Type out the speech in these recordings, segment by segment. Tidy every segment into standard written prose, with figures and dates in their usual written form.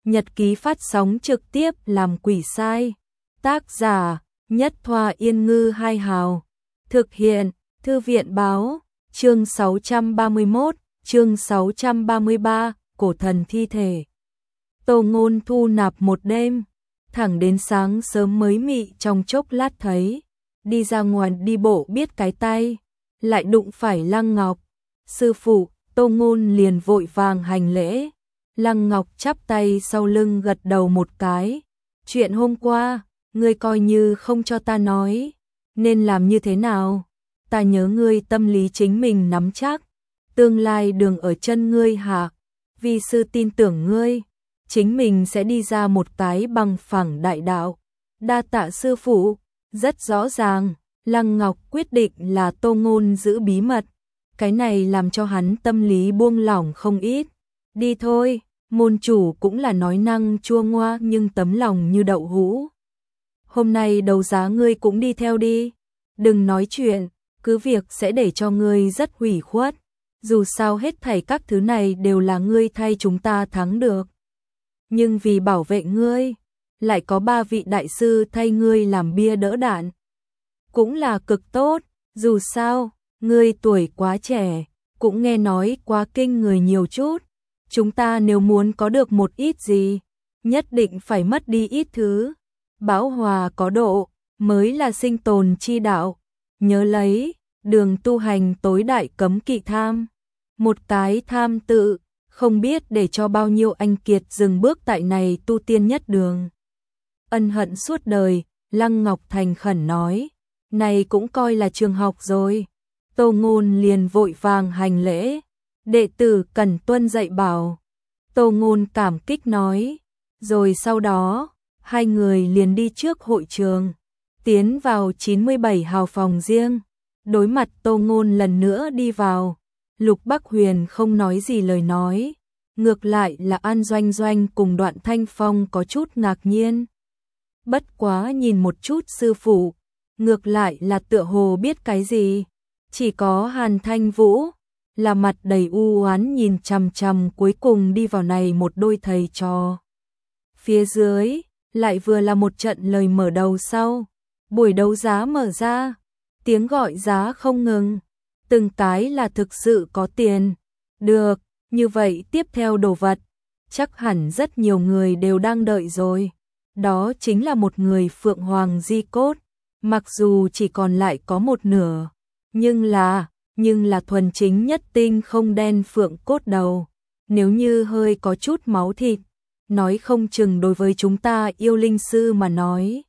nhật ký phát sóng trực tiếp làm quỷ sai. Tác giả: Nhất Thoa Yên Ngư Hai Hào. Thực hiện: Thư viện báo. Chương 631, chương 633, cổ thần thi thể. Tô Ngôn thu nạp một đêm, thẳng đến sáng sớm mới mị trong chốc lát thấy, đi ra ngoài đi bộ biết cái tay, lại đụng phải Lăng Ngọc. Sư phụ, Tô Ngôn liền vội vàng hành lễ. Lăng Ngọc chắp tay sau lưng gật đầu một cái. Chuyện hôm qua, ngươi coi như không cho ta nói, nên làm như thế nào? Ta nhớ ngươi tâm lý chính mình nắm chắc, tương lai đường ở chân ngươi hạ, vi sư tin tưởng ngươi, chính mình sẽ đi ra một cái bằng phẳng đại đạo. Đa tạ sư phụ. Rất rõ ràng, Lăng Ngọc quyết định là Tô Ngôn giữ bí mật, cái này làm cho hắn tâm lý buông lỏng không ít. Đi thôi, môn chủ cũng là nói năng chua ngoa nhưng tấm lòng như đậu hũ. Hôm nay đấu giá ngươi cũng đi theo đi, đừng nói chuyện, cứ việc sẽ để cho ngươi rất hủy khuất, dù sao hết thảy các thứ này đều là ngươi thay chúng ta thắng được. Nhưng vì bảo vệ ngươi, lại có 3 vị đại sư thay ngươi làm bia đỡ đạn. Cũng là cực tốt, dù sao, ngươi tuổi quá trẻ, cũng nghe nói quá kinh người nhiều chút. Chúng ta nếu muốn có được một ít gì, nhất định phải mất đi ít thứ. Bão hòa có độ, mới là sinh tồn chi đạo. Nhớ lấy, đường tu hành tối đại cấm kỵ tham. Một cái tham tự, không biết để cho bao nhiêu anh kiệt dừng bước tại này tu tiên nhất đường. Ân hận suốt đời, Lăng Ngọc thành khẩn nói, này cũng coi là trường học rồi. Tô Ngôn liền vội vàng hành lễ, đệ tử cần tuân dạy bảo. Tô Ngôn cảm kích nói, rồi sau đó, hai người liền đi trước hội trường, tiến vào 97 hào phòng riêng. Đối mặt Tô Ngôn lần nữa đi vào, Lục Bắc Huyền không nói gì lời nói, ngược lại là An Doanh Doanh cùng Đoạn Thanh Phong có chút ngạc nhiên. Bất quá nhìn một chút sư phụ, ngược lại là tựa hồ biết cái gì. Chỉ có Hàn Thanh Vũ là mặt đầy u oán nhìn chằm chằm cuối cùng đi vào này một đôi thầy trò. Phía dưới lại vừa là một trận lời mở đầu sau, buổi đấu giá mở ra, tiếng gọi giá không ngừng, từng cái là thực sự có tiền. Được, như vậy tiếp theo đồ vật, chắc hẳn rất nhiều người đều đang đợi rồi. Đó chính là một người Phượng Hoàng Di Cốt, mặc dù chỉ còn lại có một nửa, nhưng là thuần chính nhất tinh không đen phượng cốt đầu. Nếu như hơi có chút máu thịt, nói không chừng đối với chúng ta yêu linh sư mà nói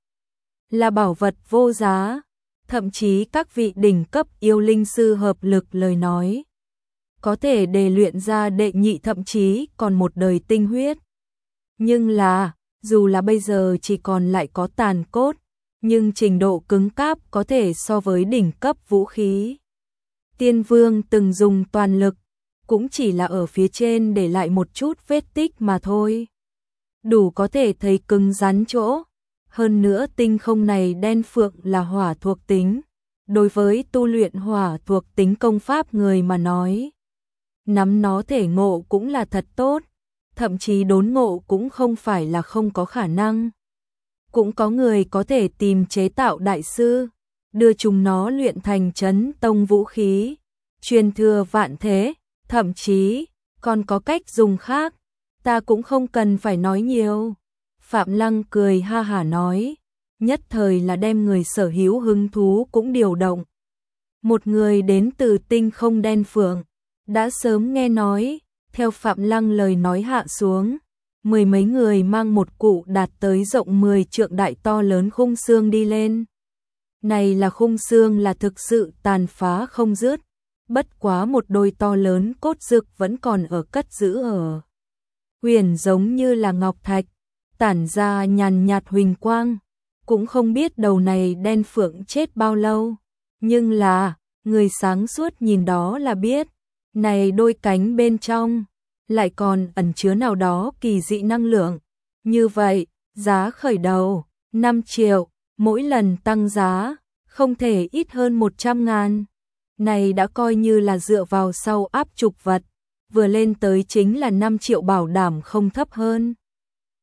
là bảo vật vô giá, thậm chí các vị đỉnh cấp yêu linh sư hợp lực lời nói, có thể đề luyện ra đệ nhị thậm chí còn một đời tinh huyết. Nhưng là, dù là bây giờ chỉ còn lại có tàn cốt, nhưng trình độ cứng cáp có thể so với đỉnh cấp vũ khí. Tiên Vương từng dùng toàn lực, cũng chỉ là ở phía trên để lại một chút vết tích mà thôi. Đủ có thể thấy cứng rắn chỗ. Hơn nữa tinh không này đen phượng là hỏa thuộc tính. Đối với tu luyện hỏa thuộc tính công pháp người mà nói, nắm nó thể ngộ cũng là thật tốt. Thậm chí đốn ngộ cũng không phải là không có khả năng. Cũng có người có thể tìm chế tạo đại sư, đưa chúng nó luyện thành chấn tông vũ khí, truyền thừa vạn thế, thậm chí còn có cách dùng khác, ta cũng không cần phải nói nhiều. Phạm Lăng cười ha hả nói, nhất thời là đem người sở hữu hứng thú cũng điều động. Một người đến từ tinh không đen phượng, đã sớm nghe nói, theo Phạm Lăng lời nói hạ xuống, 10 mấy người mang một cụ đạt tới rộng 10 trượng đại to lớn khung xương đi lên. Này là khung xương là thực sự tàn phá không dứt, bất quá một đôi to lớn cốt dực vẫn còn ở cất giữ ở. Huyền giống như là ngọc thạch, tản ra nhàn nhạt huỳnh quang, cũng không biết đầu này đen phượng chết bao lâu, nhưng là, người sáng suốt nhìn đó là biết, này đôi cánh bên trong lại còn ẩn chứa nào đó kỳ dị năng lượng. Như vậy, giá khởi đầu 5 triệu, mỗi lần tăng giá không thể ít hơn 100.000. Này đã coi như là dựa vào sau áp trục vật, vừa lên tới chính là 5 triệu bảo đảm không thấp hơn.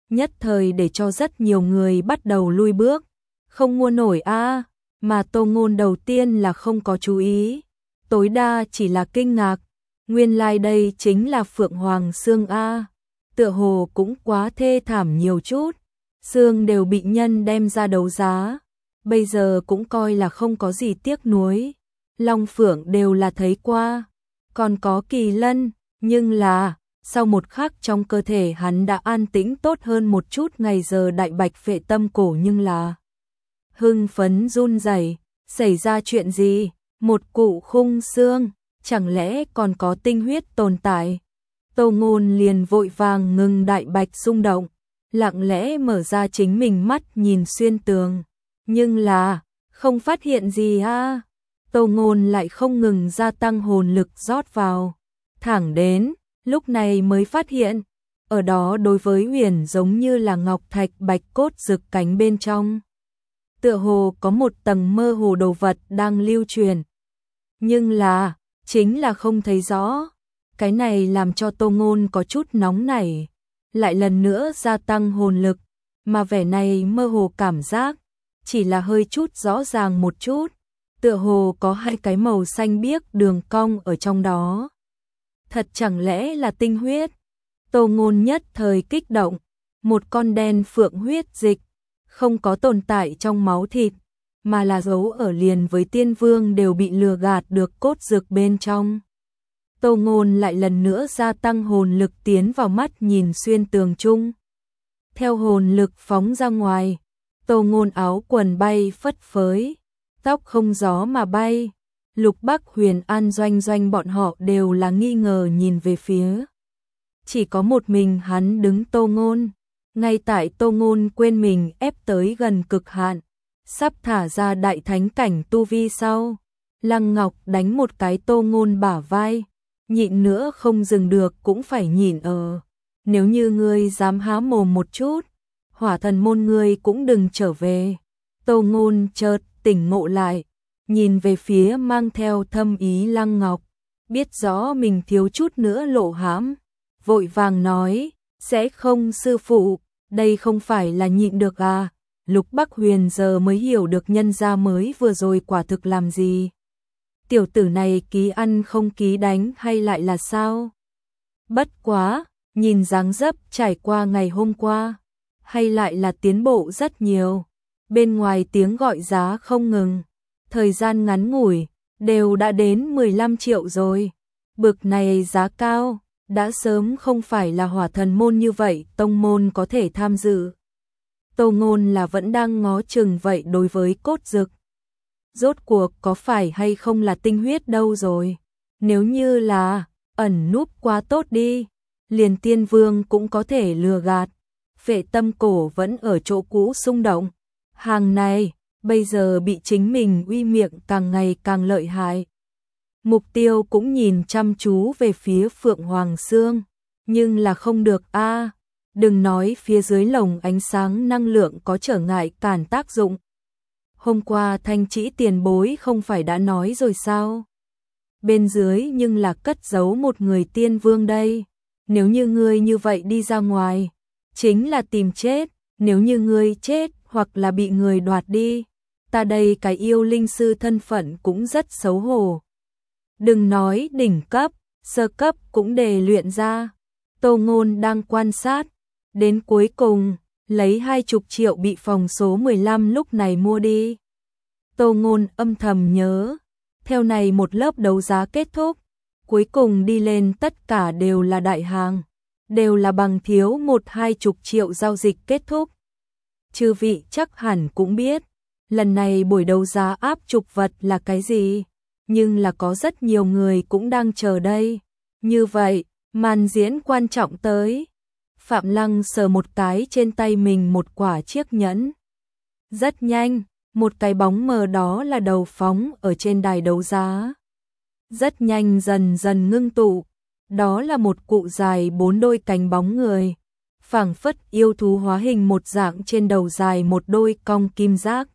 nhất thời để cho rất nhiều người bắt đầu lui bước, không mua nổi a, mà Tô Ngôn đầu tiên là không có chú ý, tối đa chỉ là kinh ngạc, nguyên lai đây chính là Phượng Hoàng xương a, tựa hồ cũng quá thê thảm nhiều chút, xương đều bị nhân đem ra đấu giá, bây giờ cũng coi là không có gì tiếc nuối, Long Phượng đều là thấy qua, còn có Kỳ Lân, nhưng là sau một khắc trong cơ thể hắn đã an tĩnh tốt hơn một chút, ngày giờ đại bạch phệ tâm cổ nhưng là hưng phấn run rẩy, xảy ra chuyện gì? Một cụ khung xương, chẳng lẽ còn có tinh huyết tồn tại? Tô Ngôn liền vội vàng ngừng đại bạch xung động, lặng lẽ mở ra chính mình mắt nhìn xuyên tường, nhưng là không phát hiện gì a. Tô Ngôn lại không ngừng gia tăng hồn lực rót vào, thẳng đến lúc này mới phát hiện, ở đó đối với huyền giống như là ngọc thạch bạch cốt rực cánh bên trong. Tựa hồ có một tầng mơ hồ đồ vật đang lưu truyền. Nhưng là, chính là không thấy rõ. Cái này làm cho Tô Ngôn có chút nóng nảy. Lại lần nữa gia tăng hồn lực, mà vẻ này mơ hồ cảm giác, chỉ là hơi chút rõ ràng một chút. Tựa hồ có hai cái màu xanh biếc đường cong ở trong đó. Thật chẳng lẽ là tinh huyết? Tô Ngôn nhất thời kích động, một con đen phượng huyết dịch, không có tồn tại trong máu thịt, mà là giấu ở liền với tiên vương đều bị lừa gạt được cốt dược bên trong. Tô Ngôn lại lần nữa gia tăng hồn lực tiến vào mắt nhìn xuyên tường trung. Theo hồn lực phóng ra ngoài, Tô Ngôn áo quần bay phất phới, tóc không gió mà bay. Lục Bắc Huyền An Doanh Doanh bọn họ đều là nghi ngờ nhìn về phía. Chỉ có một mình hắn đứng Tô Ngôn. Ngay tại Tô Ngôn quên mình ép tới gần cực hạn, sắp thả ra đại thánh cảnh tu vi sau, Lăng Ngọc đánh một cái Tô Ngôn bả vai, nhịn nữa không dừng được cũng phải nhịn ở. Nếu như ngươi dám há mồm một chút, Hỏa Thần môn ngươi cũng đừng trở về. Tô Ngôn chợt tỉnh ngộ lại, nhìn về phía mang theo thâm ý Lăng Ngọc, biết rõ mình thiếu chút nữa lộ hãm, vội vàng nói, sẽ không sư phụ, đây không phải là nhịn được à. Lục Bắc Huyền giờ mới hiểu được nhân gia mới vừa rồi quả thực làm gì. Tiểu tử này ký ăn không ký đánh hay lại là sao? Bất quá, nhìn dáng dấp trải qua ngày hôm qua, hay lại là tiến bộ rất nhiều. Bên ngoài tiếng gọi giá không ngừng, thời gian ngắn ngủi, đều đã đến 15 triệu rồi. Bực này giá cao, đã sớm không phải là Hỏa Thần môn như vậy tông môn có thể tham dự. Tô Ngôn là vẫn đang ngó chừng vậy đối với cốt dực. Rốt cuộc có phải hay không là tinh huyết đâu rồi? Nếu như là ẩn núp quá tốt đi, liền tiên vương cũng có thể lừa gạt. Phệ tâm cổ vẫn ở chỗ cũ xung động. Hàng này, bây giờ bị chính mình uy miệng càng ngày càng lợi hại. Mục tiêu cũng nhìn chăm chú về phía Phượng Hoàng Xương, nhưng là không được a. Đừng nói phía dưới lồng ánh sáng năng lượng có trở ngại cản tác dụng. Hôm qua Thanh Trĩ tiền bối không phải đã nói rồi sao? Bên dưới nhưng là cất giấu một người tiên vương đây. Nếu như ngươi như vậy đi ra ngoài, chính là tìm chết. Nếu như ngươi chết hoặc là bị người đoạt đi, ta đây cái yêu linh sư thân phận cũng rất xấu hổ. Đừng nói đỉnh cấp, sơ cấp cũng đề luyện ra. Tô Ngôn đang quan sát, đến cuối cùng, lấy 20 triệu bị phòng số 15 lúc này mua đi. Tô Ngôn âm thầm nhớ, theo này một lớp đấu giá kết thúc, cuối cùng đi lên tất cả đều là đại hàng, đều là bằng thiếu 1-20 triệu giao dịch kết thúc. Chư vị chắc hẳn cũng biết, lần này buổi đấu giá áp trục vật là cái gì, nhưng là có rất nhiều người cũng đang chờ đây. Như vậy, màn diễn quan trọng tới. Phạm Lăng sờ một cái trên tay mình một quả chiếc nhẫn. Rất nhanh, một cái bóng mờ đó là đầu phóng ở trên đài đấu giá. Rất nhanh dần dần ngưng tụ, đó là một cụ dài 4 đôi cánh bóng người. Phảng phất yêu thú hóa hình một dạng, trên đầu dài một đôi cong kim giác.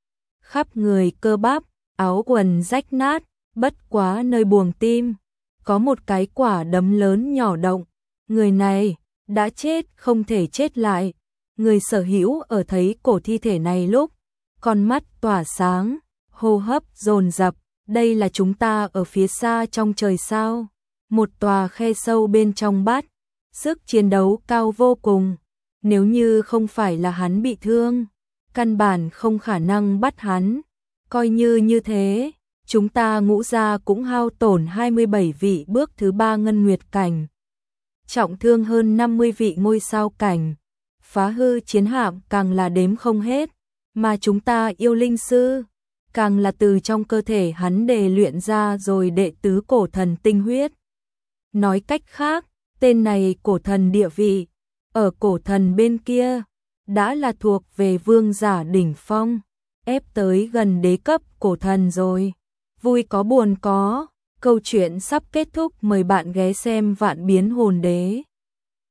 Khắp người cơ bắp, áo quần rách nát, bất quá nơi buồng tim có một cái quả đấm lớn nhỏ động. Người này đã chết không thể chết lại, Người sở hữu ở thấy cổ thi thể này lúc, con mắt tỏa sáng, hô hấp dồn dập, đây là chúng ta ở phía xa trong trời sao? Một tòa khe sâu bên trong bát, sức chiến đấu cao vô cùng, nếu như không phải là hắn bị thương, căn bản không khả năng bắt hắn, coi như thế, chúng ta Ngũ gia cũng hao tổn 27 vị bước thứ 3 ngân nguyệt cảnh, trọng thương hơn 50 vị ngôi sao cảnh, phá hư chiến hạm càng là đếm không hết, mà chúng ta yêu linh sư, càng là từ trong cơ thể hắn đề luyện ra rồi đệ tứ cổ thần tinh huyết. Nói cách khác, tên này cổ thần địa vị, ở cổ thần bên kia, đã là thuộc về vương giả đỉnh phong, ép tới gần đế cấp cổ thần rồi. Vui có buồn có, câu chuyện sắp kết thúc, mời bạn ghé xem Vạn Biến Hồn Đế.